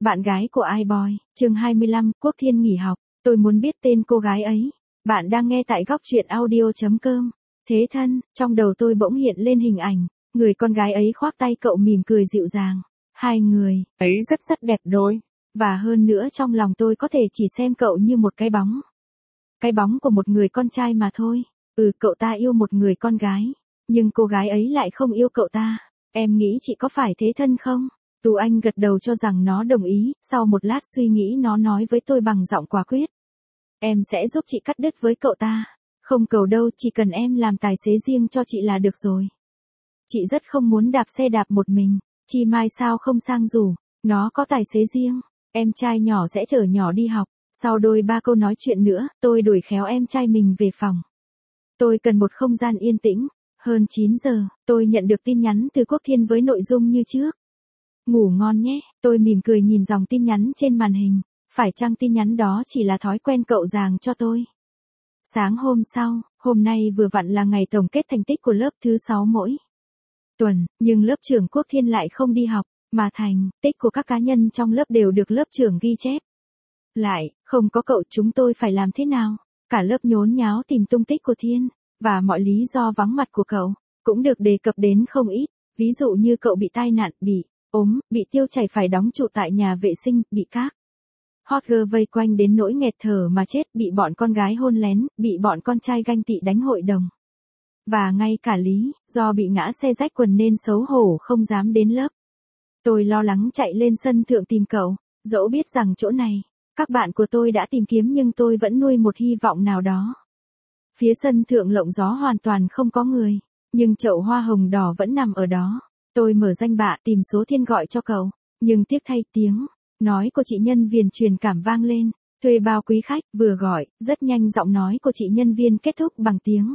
Bạn gái của iBoy, chương 25, Quốc Thiên nghỉ học, tôi muốn biết tên cô gái ấy. Bạn đang nghe tại góc truyện audio.com. Thế thân, trong đầu tôi bỗng hiện lên hình ảnh, người con gái ấy khoác tay cậu mỉm cười dịu dàng. Hai người ấy rất rất đẹp đôi. Và hơn nữa trong lòng tôi có thể chỉ xem cậu như một cái bóng. Cái bóng của một người con trai mà thôi. Cậu ta yêu một người con gái. Nhưng cô gái ấy lại không yêu cậu ta. Em nghĩ chị có phải thế thân không? Tú Anh gật đầu cho rằng nó đồng ý, sau một lát suy nghĩ nó nói với tôi bằng giọng quả quyết. Em sẽ giúp chị cắt đứt với cậu ta. Không cầu đâu, chỉ cần em làm tài xế riêng cho chị là được rồi. Chị rất không muốn đạp xe đạp một mình, Chi Mai sao không sang rủ, nó có tài xế riêng, em trai nhỏ sẽ chở nhỏ đi học. Sau đôi ba câu nói chuyện nữa, tôi đuổi khéo em trai mình về phòng. Tôi cần một không gian yên tĩnh. Hơn 9 giờ, tôi nhận được tin nhắn từ Quốc Thiên với nội dung như trước. Ngủ ngon nhé, tôi mỉm cười nhìn dòng tin nhắn trên màn hình. Phải chăng tin nhắn đó chỉ là thói quen cậu giàng cho tôi? Sáng hôm sau, hôm nay vừa vặn là ngày tổng kết thành tích của lớp thứ 6 mỗi tuần, nhưng lớp trưởng Quốc Thiên lại không đi học, mà thành tích của các cá nhân trong lớp đều được lớp trưởng ghi chép. Lại, không có cậu chúng tôi phải làm thế nào? Cả lớp nhốn nháo tìm tung tích của Thiên, và mọi lý do vắng mặt của cậu, cũng được đề cập đến không ít, ví dụ như cậu bị tai nạn, bị ốm, bị tiêu chảy phải đóng trụ tại nhà vệ sinh, bị các hot girl vây quanh đến nỗi nghẹt thở mà chết, bị bọn con gái hôn lén, bị bọn con trai ganh tị đánh hội đồng. Và ngay cả Lý, do bị ngã xe rách quần nên xấu hổ không dám đến lớp. Tôi lo lắng chạy lên sân thượng tìm cậu, dẫu biết rằng chỗ này, các bạn của tôi đã tìm kiếm nhưng tôi vẫn nuôi một hy vọng nào đó. Phía sân thượng lộng gió hoàn toàn không có người, nhưng chậu hoa hồng đỏ vẫn nằm ở đó. Tôi mở danh bạ tìm số Thiên gọi cho cậu, nhưng tiếc thay tiếng nói của chị nhân viên truyền cảm vang lên. Thuê bao quý khách, vừa gọi, rất nhanh giọng nói của chị nhân viên kết thúc bằng tiếng.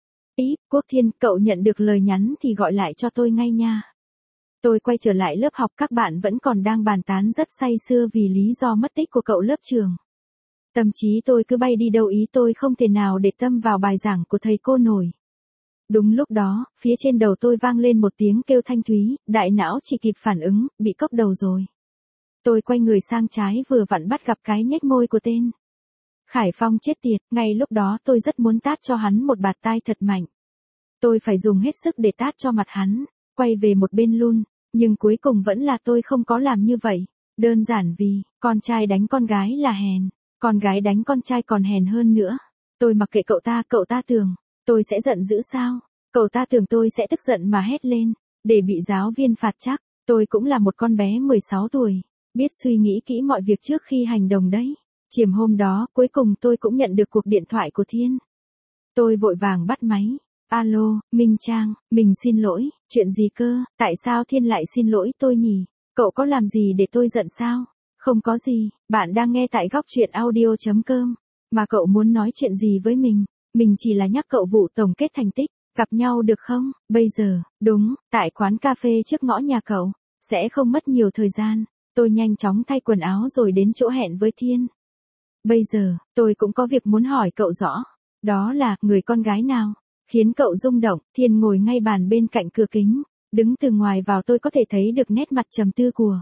Quốc Thiên, cậu nhận được lời nhắn thì gọi lại cho tôi ngay nha. Tôi quay trở lại lớp học, các bạn vẫn còn đang bàn tán rất say sưa vì lý do mất tích của cậu lớp trưởng. Tâm trí tôi cứ bay đi đâu ý tôi không thể nào để tâm vào bài giảng của thầy cô nổi. Đúng lúc đó, phía trên đầu tôi vang lên một tiếng kêu thanh thúy, đại não chỉ kịp phản ứng, bị cốc đầu rồi. Tôi quay người sang trái vừa vặn bắt gặp cái nhếch môi của tên Khải Phong chết tiệt, ngay lúc đó tôi rất muốn tát cho hắn một bạt tai thật mạnh. Tôi phải dùng hết sức để tát cho mặt hắn, quay về một bên luôn, nhưng cuối cùng vẫn là tôi không có làm như vậy. Đơn giản vì, con trai đánh con gái là hèn, con gái đánh con trai còn hèn hơn nữa. Tôi mặc kệ cậu ta tưởng tôi sẽ giận dữ sao? Cậu ta tưởng tôi sẽ tức giận mà hét lên, để bị giáo viên phạt chắc. Tôi cũng là một con bé 16 tuổi, biết suy nghĩ kỹ mọi việc trước khi hành động đấy. Chiều hôm đó, cuối cùng tôi cũng nhận được cuộc điện thoại của Thiên. Tôi vội vàng bắt máy. Alo, Minh Trang, mình xin lỗi, chuyện gì cơ, tại sao Thiên lại xin lỗi tôi nhỉ? Cậu có làm gì để tôi giận sao? Không có gì, bạn đang nghe tại góc truyện audio.com. Mà cậu muốn nói chuyện gì với mình chỉ là nhắc cậu vụ tổng kết thành tích, gặp nhau được không? Bây giờ, đúng, tại quán cà phê trước ngõ nhà cậu, sẽ không mất nhiều thời gian. Tôi nhanh chóng thay quần áo rồi đến chỗ hẹn với Thiên. Bây giờ, tôi cũng có việc muốn hỏi cậu rõ. Đó là, người con gái nào khiến cậu rung động? Thiên ngồi ngay bàn bên cạnh cửa kính, đứng từ ngoài vào tôi có thể thấy được nét mặt trầm tư của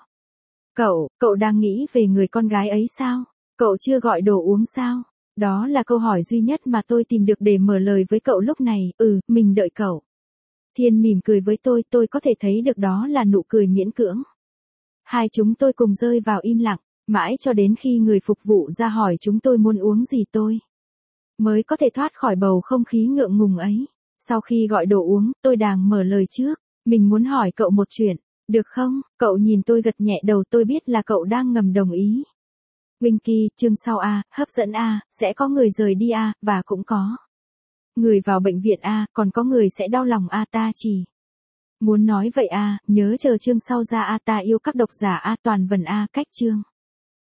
cậu đang nghĩ về người con gái ấy sao? Cậu chưa gọi đồ uống sao? Đó là câu hỏi duy nhất mà tôi tìm được để mở lời với cậu lúc này. Mình đợi cậu. Thiên mỉm cười với tôi có thể thấy được đó là nụ cười miễn cưỡng. Hai chúng tôi cùng rơi vào im lặng, mãi cho đến khi người phục vụ ra hỏi chúng tôi muốn uống gì tôi mới có thể thoát khỏi bầu không khí ngượng ngùng ấy. Sau khi gọi đồ uống, tôi đang mở lời trước. Mình muốn hỏi cậu một chuyện, được không? Cậu nhìn tôi gật nhẹ đầu, tôi biết là cậu đang ngầm đồng ý. Winky, chương sau hấp dẫn sẽ có người rời đi và cũng có người vào bệnh viện còn có người sẽ đau lòng ta chỉ muốn nói vậy nhớ chờ chương sau ra ta yêu các độc giả toàn vần cách chương.